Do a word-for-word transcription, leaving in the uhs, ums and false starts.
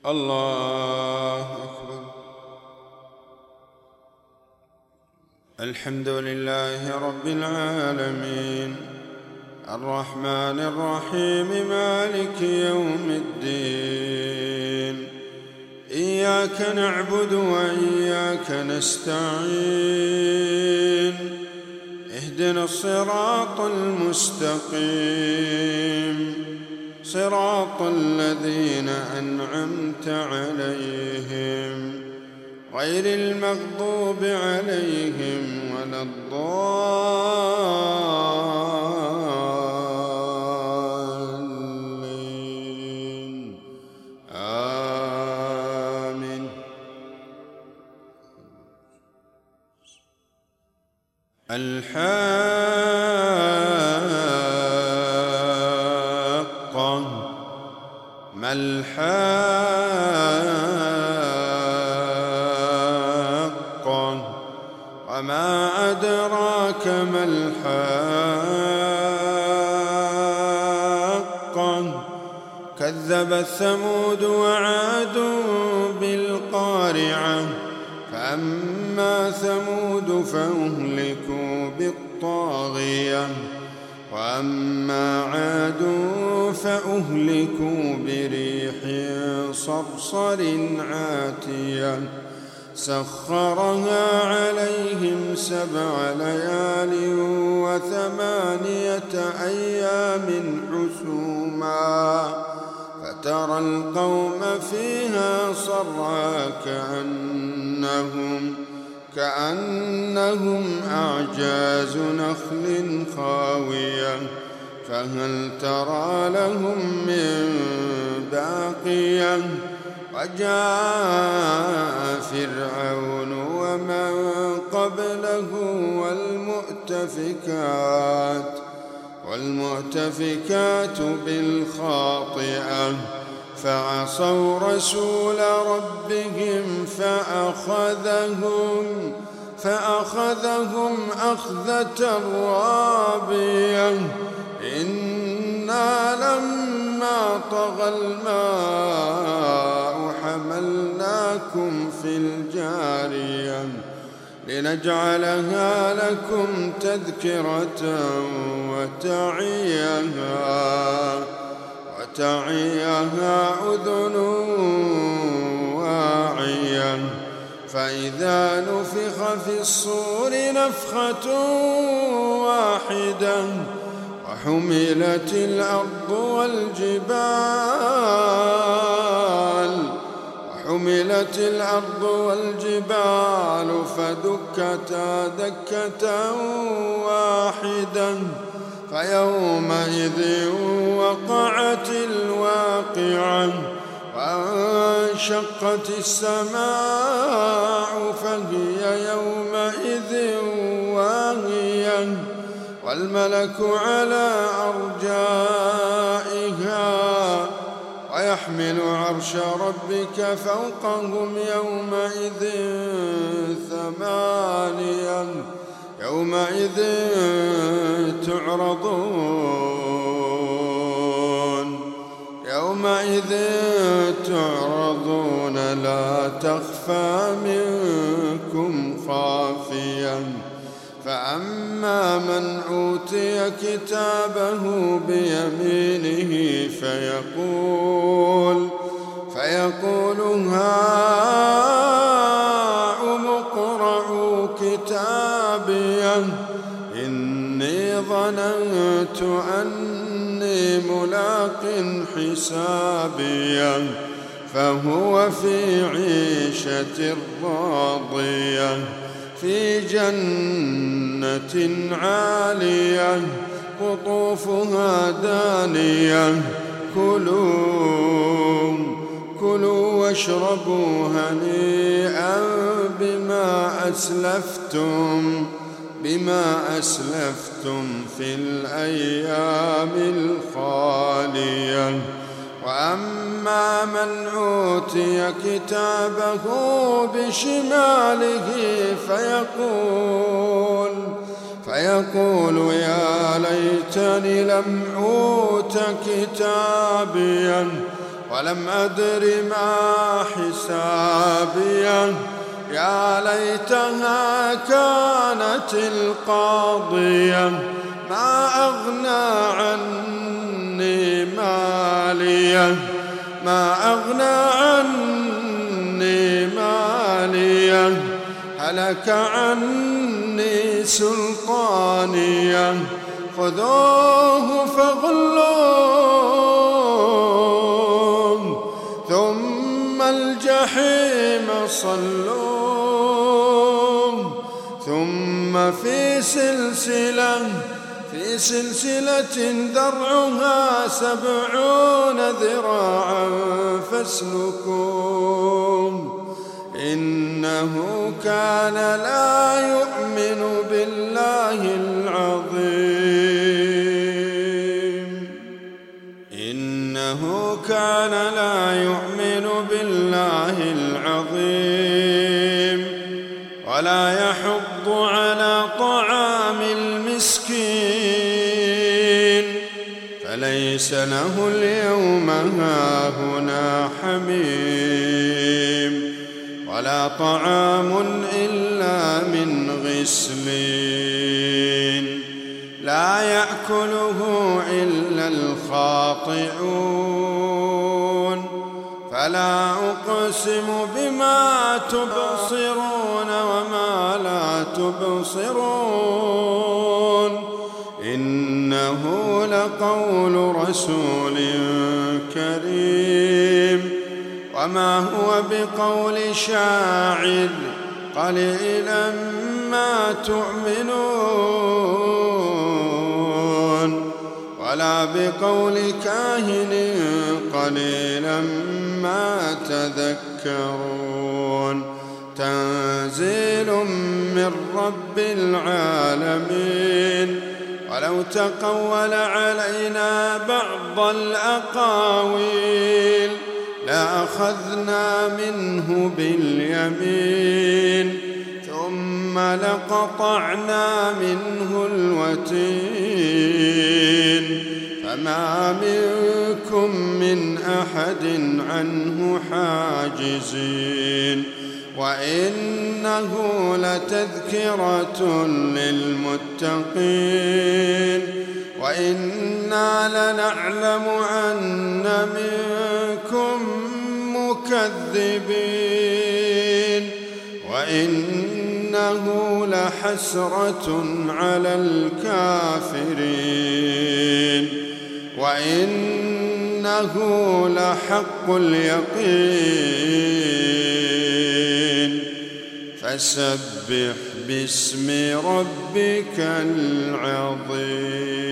الله أكبر. الحمد لله رب العالمين الرحمن الرحيم مالك يوم الدين. إياك نعبد وإياك نستعين. اهدنا الصراط المستقيم صراط الذين أنعمت عليهم غير المغضوب عليهم ولا الضالين آمين. الحاقة ما الحاقة وما أدراك ما الحاقة. كذبت ثمود وعاد بالقارعة. فأما ثمود فأهلكوا بالطاغية وأما عاد فأهلكوا بريح صرصر عاتية سخرها عليهم سبع ليال وثمانية أيام حسوما فترى القوم فيها صرعى كأنهم كأنهم أعجاز نخل خاوية فهل ترى لهم من باقية. وجاء فرعون ومن قبله والمؤتفكات والمؤتفكات بالخاطئة فعصوا رسول ربهم فأخذهم فأخذهم أخذة رابية. إنا لما طغى الماء حملناكم في الجارية لنجعلها لكم تذكرة وتعيها وتعيها أذن واعية. فإذا نفخ في الصور نفخة واحدة وحملت الأرض والجبال وحملت الأرض والجبال فدكتا دكة واحدة فيومئذ وقعت الواقعة وانشقت السماء فهي يومئذ واهية والملك على أرجائها ويحمل عرش ربك فوقهم يومئذ ثمانية يومئذ تعرضون يومئذ تعرضون لا تخفى منكم خافية. فأما من أوتي كتابه بيمينه فيقول فيقول هاؤم اقرءوا كتابيه إني ظننت أني ملاق حسابيه فهو في عيشة راضية في جنة عالية قطوفها دانية كلوا كلوا واشربوا هنيئا بما أسلفتم بما أسلفتم في الأيام الخالية. وأما من أوتي كتابه بشماله فيقول فيقول يا ليتني لم أوت كتابيا ولم أدر ما حسابيه يا ليتها كانت القاضية ما أغنى عني ماليه ما أغنى عني ماليه هلك عني سلطانيه خذوه فغلوه ثم الجحيم صلوه ثم في سلسلة في سلسلة ذرعها سبعون ذراعا فاسلكوه إنه كان لا يؤمن بالله العظيم إنه كان لا يؤمن بالله العظيم ولا يحض على طعام المسكين فليس له اليوم هاهنا حميم ولا طعام إلا من غسلين لا يأكله إلا الخاطئون فلا أقسم بما تبصرون وما لا تبصرون إنه لقول رسول كريم وما هو بقول شاعر قليلا ما تؤمنون ولا بقول كاهن قليلا ما تذكرون تنزيل من رب العالمين ولو تقول علينا بعض الأقاويل لأخذنا منه باليمين ثم لقطعنا منه الوتين فما منكم من أحد عنه حاجزين وإنه لتذكرة للمتقين وإنا لنعلم أن منكم مكذبين وإنه لحسرة على الكافرين وإنه لحق اليقين فسبح باسم ربك العظيم.